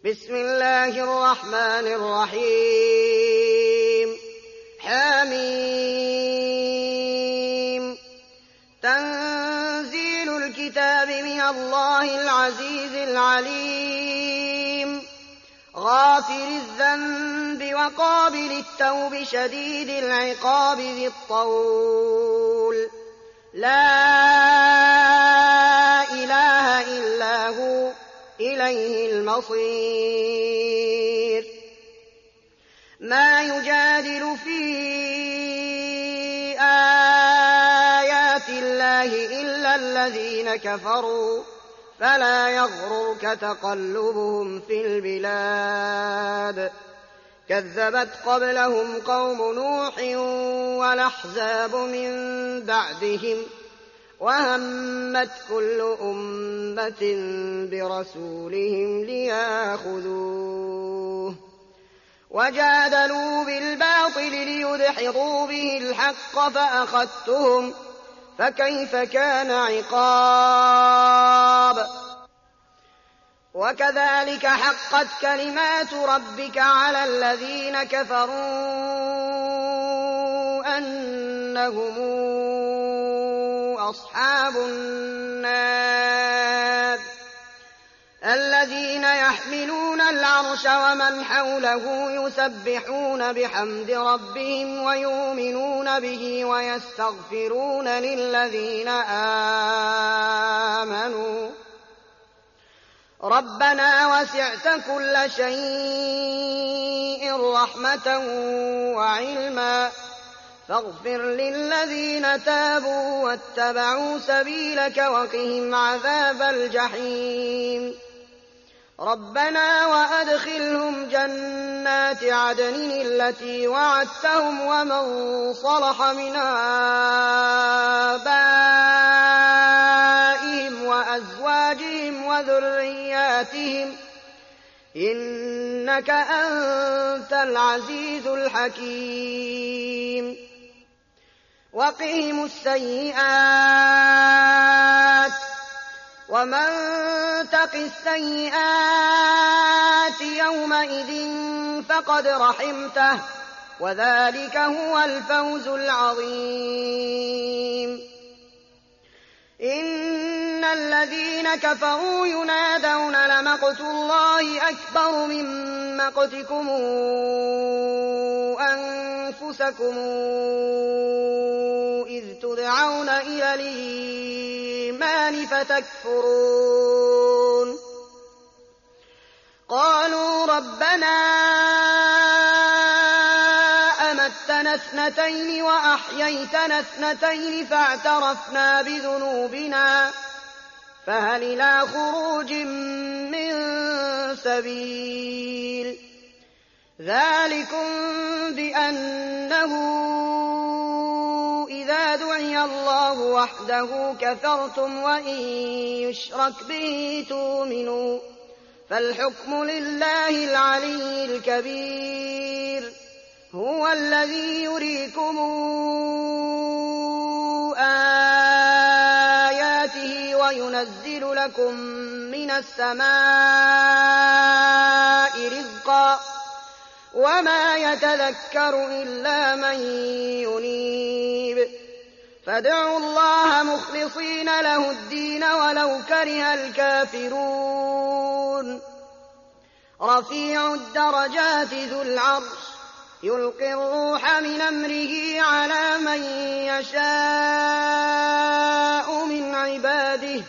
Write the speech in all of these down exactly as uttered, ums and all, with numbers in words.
بسم الله الرحمن الرحيم حميم تنزيل الكتاب من الله العزيز العليم غافر الذنب وقابل التوب شديد العقاب ذي الطول لا إله إلا هو إليه المصير ما يجادل في آيات الله إلا الذين كفروا فلا يغررك تقلبهم في البلاد كذبت قبلهم قوم نوح والأحزاب من بعدهم وهمت كل أمة برسولهم ليأخذوه وجادلوا بالباطل ليدحضوا به الحق فأخذتهم فكيف كان عقاب وكذلك حقت كلمات ربك على الذين كفروا أنهم أصحاب النار الذين يحملون العرش ومن حوله يسبحون بحمد ربهم ويؤمنون به ويستغفرون للذين آمنوا ربنا وسعت كل شيء رحمة وعلما فاغفر للذين تابوا واتبعوا سبيلك وقهم عذاب الجحيم ربنا وأدخلهم جنات عدن التي وعدتهم ومن صلح من آبائهم وأزواجهم وذرياتهم إنك أنت العزيز الحكيم وقهم السيئات ومن تق السيئات يومئذ فقد رحمته وذلك هو الفوز العظيم إن الذين كفروا ينادون لمقت الله أكبر من مقتكم أنفسكم إذ تدعون إلى الإيمان فتكفرون قالوا ربنا أمتنا اثنتين وأحييتنا اثنتين فاعترفنا بذنوبنا فهل إلى خروج من سبيل ذلكم بأنه إذا دعي الله وحده كفرتم وإن يشرك به تؤمنوا فالحكم لله العلي الكبير هو الذي يريكم آياته وينزل لكم من السماء رزقا وما يتذكر إلا من ينيب فادعوا الله مخلصين له الدين ولو كره الكافرون رفيع الدرجات ذو العرش يلقي الروح من أمره على من يشاء من عباده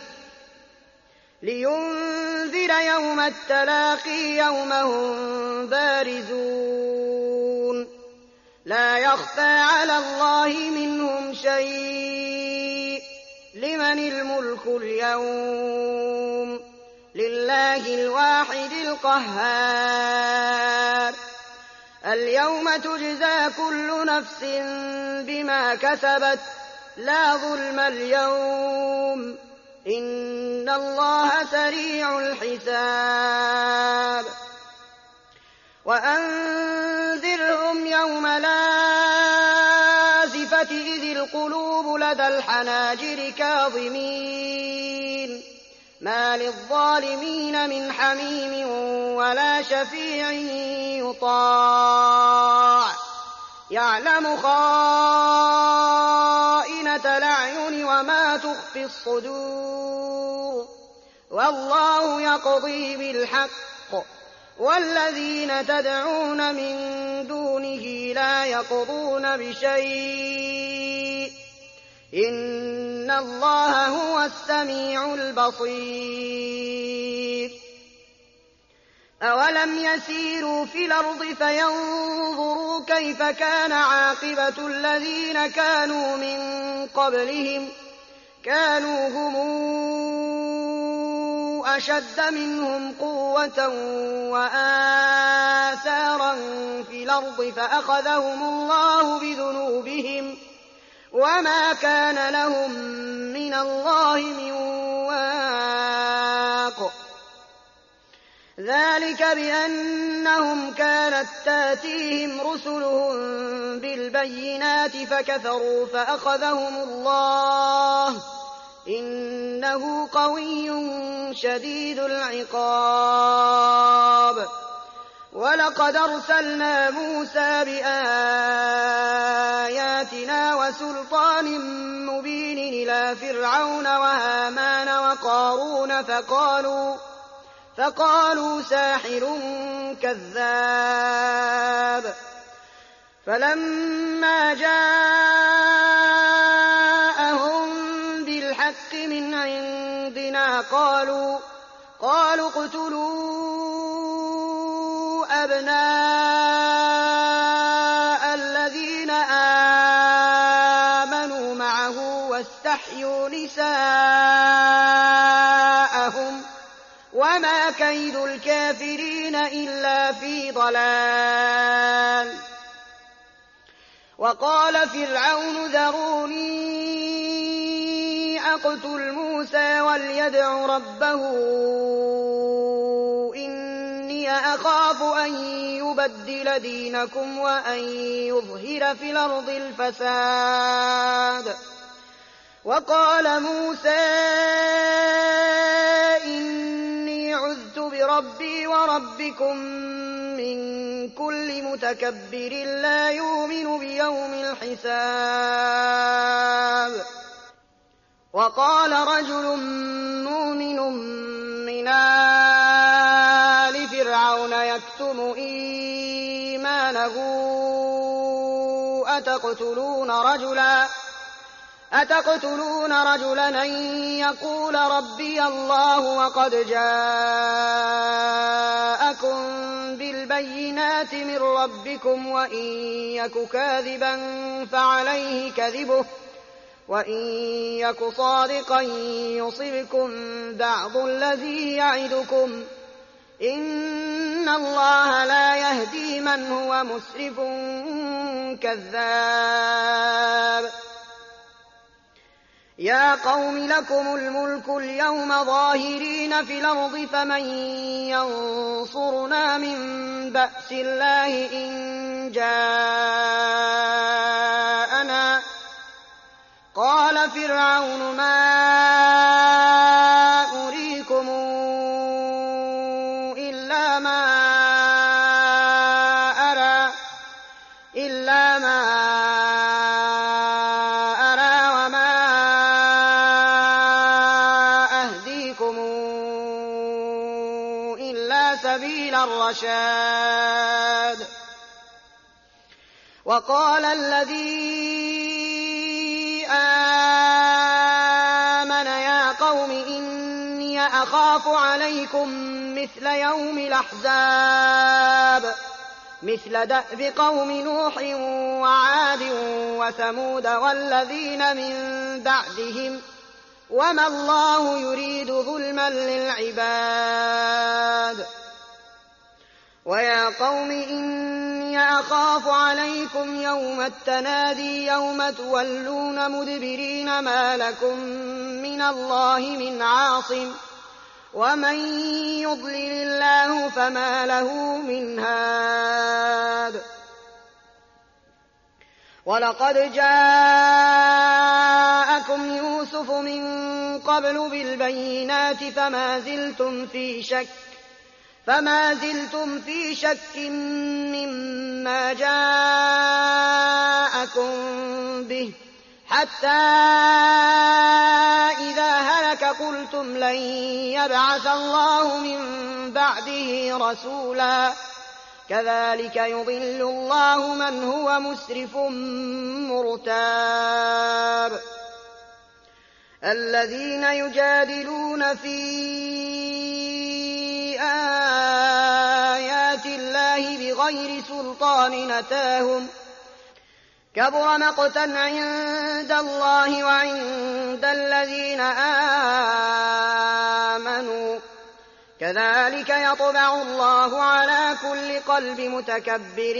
لينذر يوم التلاقي يوم هم بارزون لا يخفى على الله منهم شيء لمن الملك اليوم لله الواحد القهار اليوم تجزى كل نفس بما كسبت لا ظلم اليوم إن الله سريع الحساب وأنذرهم يوم الآزفة إذ القلوب لدى الحناجر كاظمين ما للظالمين من حميم ولا شفيع يطاع يعلم خائنة الأعين وما تخفي الصدور والله يقضي بالحق والذين تدعون من دونه لا يقضون بشيء إن الله هو السميع البصير أولم يسيروا في الأرض فينظروا كيف كان عاقبة الذين كانوا من قبلهم كانوا هم أشد منهم قوة وآثارا في الأرض فأخذهم الله بذنوبهم وما كان لهم من الله من واق ذلك بأنهم كانت تاتيهم رسلهم بالبينات فكفروا فأخذهم الله إنه قوي شديد العقاب ولقد أرسلنا موسى بآياتنا وسلطان مبين إلى فرعون وهامان وقارون فقالوا فقالوا ساحر كذاب فلما جاءهم بالحق من عندنا قالوا قالوا اقتلوا أبناء الذين آمنوا معه واستحيوا نساءهم وما كيد الكافرين إلا في ضلال وقال فرعون ذروني أقتل موسى وليدع ربه إني أخاف أن يبدل دينكم وأن يظهر في الأرض الفساد وقال موسى إني عذت بربي وربكم من كل متكبر لا يؤمن بيوم الحساب وقال رجل مؤمن من آل فرعون يكتم إيمانه أتقتلون رجلا أتقتلون رجلا أن يقول ربي الله وقد جاءكم بالبينات من ربكم وإن يك كاذبا فعليه كذبه وإن يك صادقا يصبكم بعض الذي يعدكم إن الله لا يهدي من هو مسرف كذاب يا قوم لكم الملك اليوم ظاهرين في الأرض فمن ينصرنا من بأس الله إن جاءنا قال فرعون ما أريكم إلا ما أرى إلا ما أرى وما أهديكم إلا سبيل الرشاد وقال الذي آمن يا قوم إني أخاف عليكم مثل يوم الأحزاب مثل دأب قوم نوح وعاد وثمود والذين من بعدهم وما الله يريد ظلما للعباد ويا قوم إني أخاف عليكم يوم التنادي يوم تولون مدبرين ما لكم من الله من عاصم ومن يضلل الله فما له من هاد ولقد جاءكم يوسف من قبل بالبينات فما زلتم في شك فما زلتم في شك مما جاءكم به حتى إذا هلك قلتم لن يبعث الله من بعده رسولا كذلك يضل الله من هو مسرف مرتاب. الذين يجادلون في آيات الله بغير سلطان أتاهم كبر مقتا عند الله وعند الذين آمنوا كذلك يطبع الله على كل قلب متكبر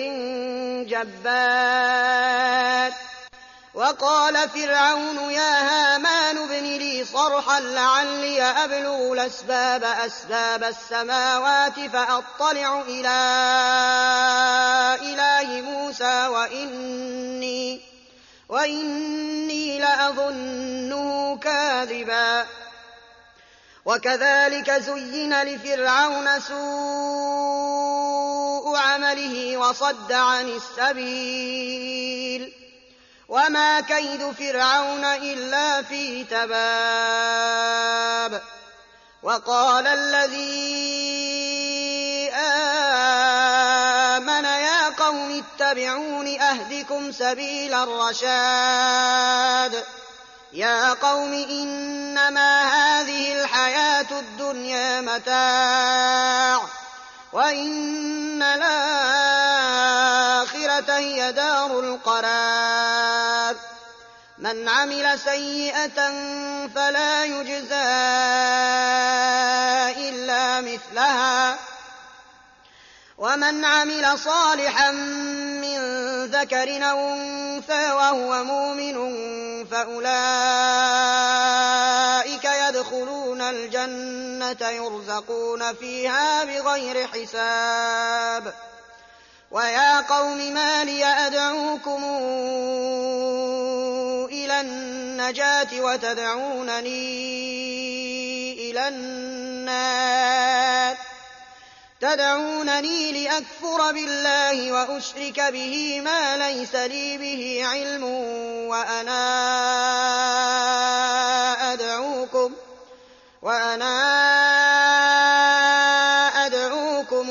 جبار. وقال فرعون يا هامان ابن لي صرحا لعلي أبلغ الأسباب أسباب السماوات فأطلع إلى إله موسى وإني, وإني لأظنه كاذبا. وكذلك زين لفرعون سوء عمله وصد عن السبيل وما كيد فرعون إلا في تباب. وقال الذي آمن يا قوم اتبعون أهدكم سبيل الرشاد. يا قوم إنما هذه الحياة الدنيا متاع وإن الآخرة هي دار القرار. من عمل سيئة فلا يجزى إلا مثلها ومن عمل صالحا من ذكر أو أنثى وهو مؤمن فأولئك يدخلون الجنة يرزقون فيها بغير حساب. ويا قوم ما لي أدعوكم إلى النجاة وتدعونني إلى النار تدعونني لأكفر بالله وأشرك به ما ليس لي به علم وأنا أدعوكم وأنا أدعوكم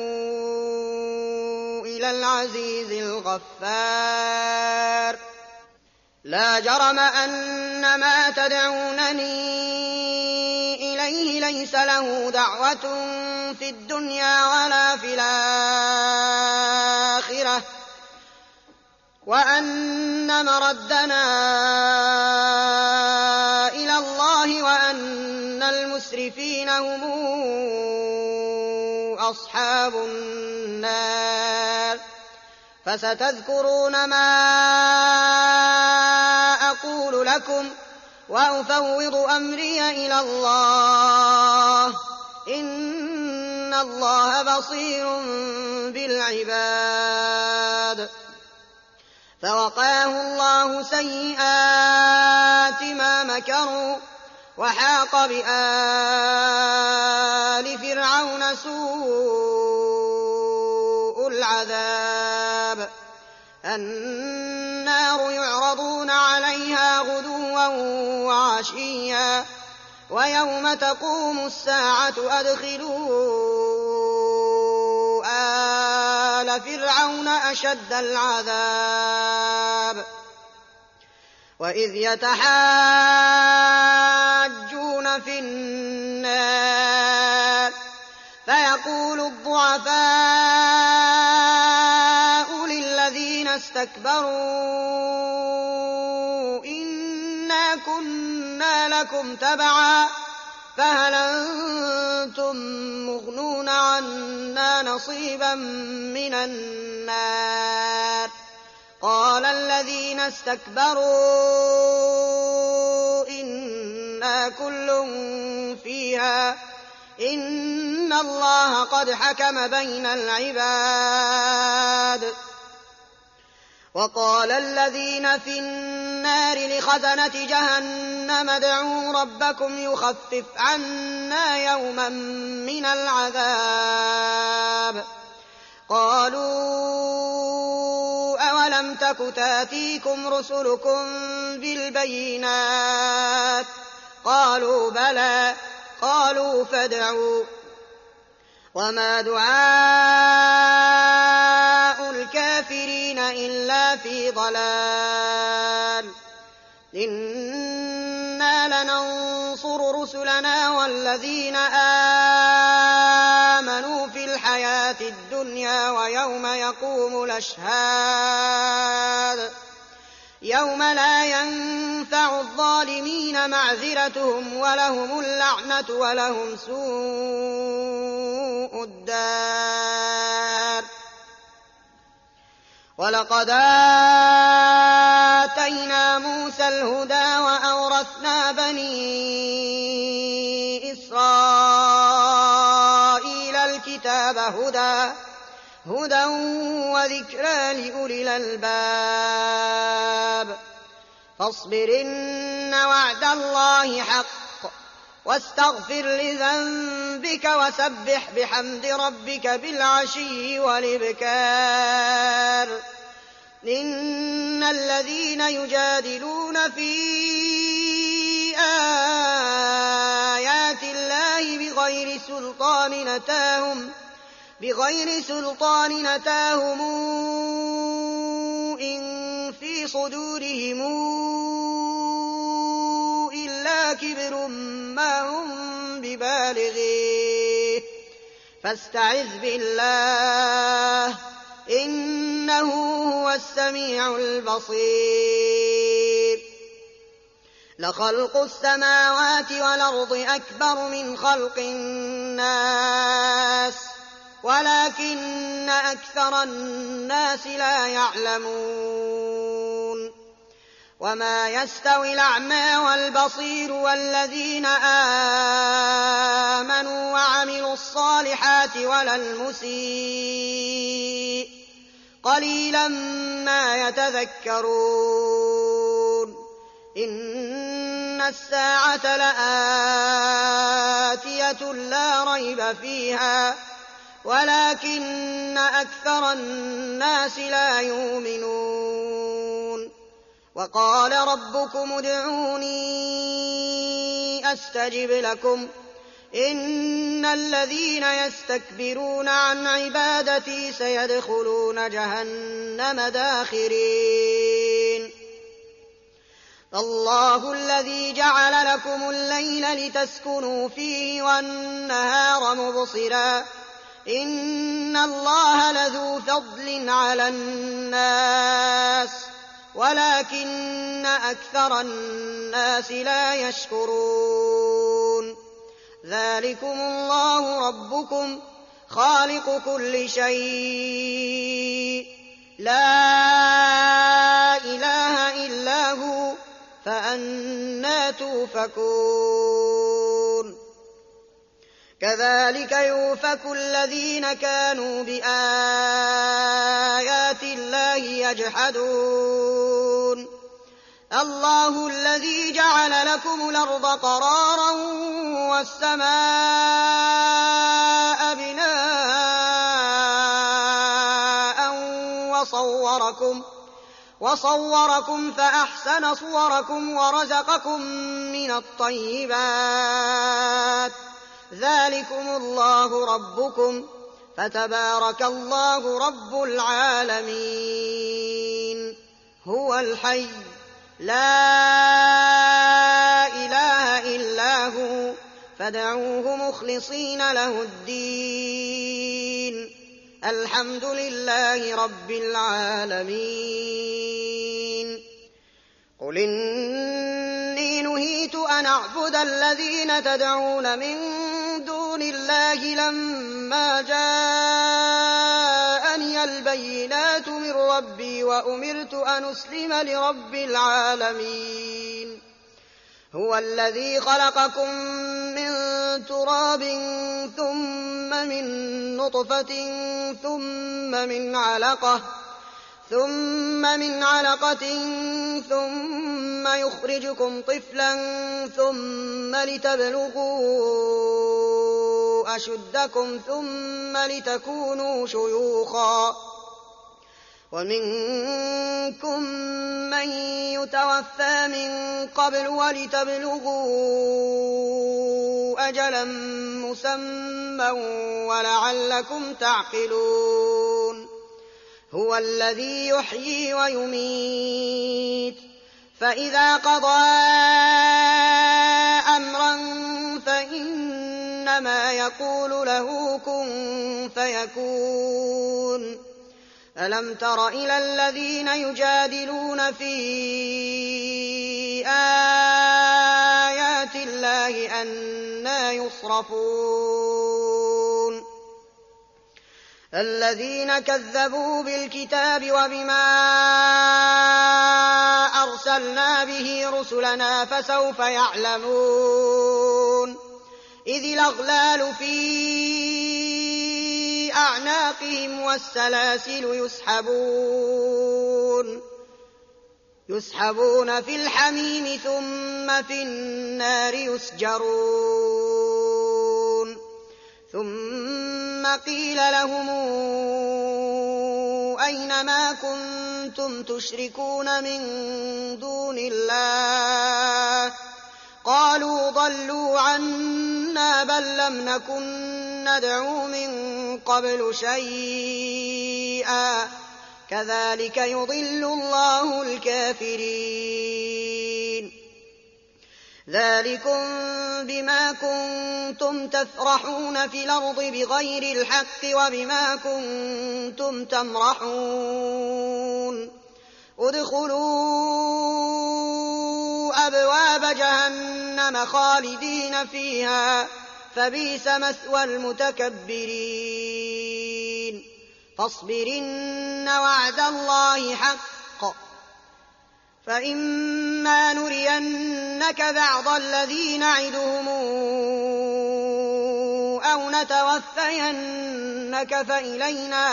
إلى العزيز الغفار. لا جرم أن ما تدعونني إليه ليس له دعوة في الدنيا ولا في الآخرة وأن مردنا إلى الله وأن المسرفين هم أصحاب النار. فستذكرون ما أقول لكم وأفوض أمري إلى الله إن الله بصير بالعباد. فوقاه الله سيئات ما مكروا وحاق بآل فرعون سوء العذاب. النار يعرضون عليها غدوا وعشيا ويوم تقوم الساعة أدخلوا آل فرعون أشد العذاب. وإذ يتحاجون في النار فيقول الضعفاء للذين استكبروا إنا كنا لكم تبعا فهل أنتم مغنون عنا نصيبا من النار. قال الذين استكبروا إنا كل فيها إن الله قد حكم بين العباد. وقال الذين في النار لخزنة جهنم ادعوا ربكم يخفف عنا يوما من العذاب قالوا أولم تك تاتيكم رسلكم بالبينات قالوا بلى قالوا فادعوا وما دعاء الكافرين إلا في ضلال إنا لننصر رسلنا والذين آمنوا في الحياة الدنيا ويوم يقوم الأشهاد يوم لا ينفع الظالمين معذرتهم ولهم اللعنة ولهم سوء الدار ولقد آتينا موسى الهدى وأورثنا بني إسرائيل الكتاب هدى هدى وذكرى لأولي الألباب فاصبر إن وعد الله حق واستغفر لذنبك وسبح بحمد ربك بالعشي والإبكار إن الذين يجادلون في آيات الله بغير سلطان أتاهم بغير سلطان أتاهم إن في صدورهم إلا كبر ما هم ببالغيه فاستعذ بالله إنه هو السميع البصير لخلق السماوات والأرض أكبر من خلق الناس ولكن أكثر الناس لا يعلمون وما يستوي الأعمى والبصير والذين آمنوا وعملوا الصالحات ولا المسيء قليلا ما يتذكرون إن الساعة لآتية لا ريب فيها ولكن أكثر الناس لا يؤمنون وقال ربكم ادعوني أستجب لكم إن الذين يستكبرون عن عبادتي سيدخلون جهنم داخرين الله الذي جعل لكم الليل لتسكنوا فيه والنهار مبصرا إن الله لذو فضل على الناس ولكن أكثر الناس لا يشكرون ذلكم الله ربكم خالق كل شيء لا إله إلا هو فأنى توفكون كذلك يؤفك الذين كانوا بآيات الله يجحدون الله الذي جعل لكم الأرض قرارا والسماء بناء وصوركم وصوركم فأحسن صوركم ورزقكم من الطيبات ذلكم الله ربكم فتبارك الله رب العالمين هو الحي لا إله إلا هو فادعوه مخلصين له الدين الحمد لله رب العالمين قل إني نهيت أن أعبد الذين تدعون من دون الله لما جاءني البينات من ربي وأمرت أن أسلم لرب العالمين هو الذي خلقكم من تراب ثم من نطفة ثم من علقة ثم من علقة ثم يخرجكم طفلا ثم لتبلغوا أشدكم ثم لتكونوا شيوخا ومنكم من يتوفى من قبل ولتبلغوا أجلا مسمى ولعلكم تعقلون هو الذي يحيي ويميت فإذا قضى أمرا فإنما يقول له كن فيكون ألم تر إلى الذين يجادلون في آيات الله أنى يصرفون الذين كذبوا بالكتاب وبما أرسلنا به رسلنا فسوف يعلمون إذ الأغلال في أعناقهم والسلاسل يسحبون يسحبون في الحميم ثم في النار يسجرون ثم قيل لهم أين ما كنتم تشركون من دون الله قالوا ضلوا عنا بل لم نكن ندعو من قبل شيئا كذلك يضل الله الكافرين ذلكم بما كنتم تفرحون في الأرض بغير الحق وبما كنتم تمرحون ادخلوا أبواب جهنم خالدين فيها فبئس مثوى المتكبرين فاصبرن وعد الله حق فإما نرينك بعض الذي نعدهم أو نتوفينك فإلينا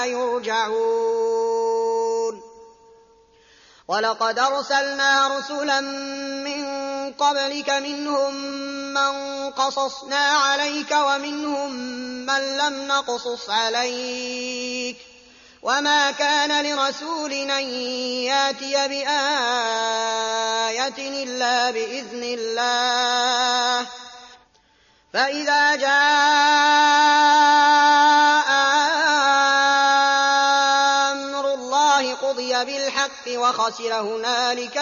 يرجعون ولقد أرسلنا رسلا من قبلك منهم من قصصنا عليك ومنهم من لم نقصص عليك وما كان لرسول أن ياتي بآية إلا بإذن الله فإذا جاء أمر الله قضي بالحق وخسر هنالك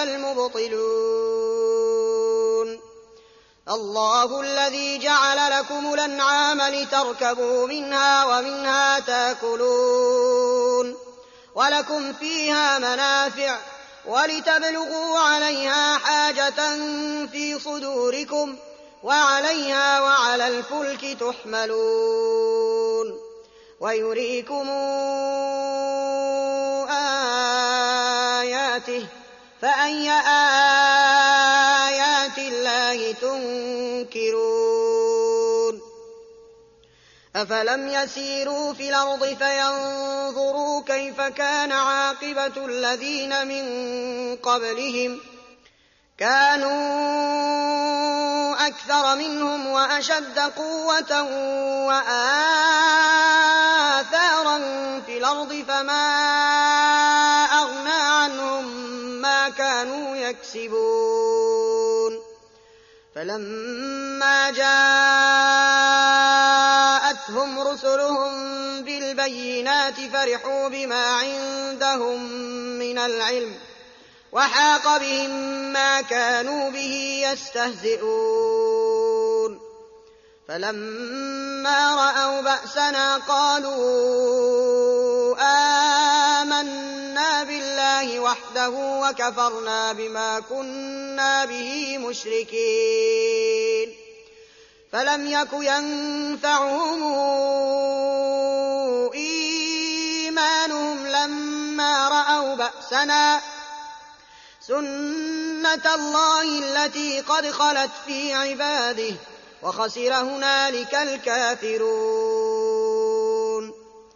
المبطلون الله الذي جعل لكم الأنعام لتركبوا منها ومنها تاكلون ولكم فيها منافع ولتبلغوا عليها حاجة في صدوركم وعليها وعلى الفلك تحملون ويريكم آياته فأي آيات الله تنكرون أفلم يسيروا في الأرض فينظروا كيف كان عاقبة الذين من قبلهم كانوا أكثر منهم وأشد قوة وآثارا في الأرض فما أغنى عنهم ما كانوا يكسبون فلما جاءتهم رسلهم بالبينات فرحوا بما عندهم من العلم وحاق بهم ما كانوا به يستهزئون فلما رأوا بأسنا قالوا آمنا بالله وحده وكفرنا بما كنا به مشركين فلم يك ينفعهم إيمانهم لما رأوا بأسنا سنة الله التي قد خلت في عباده وخسر هنالك الكافرون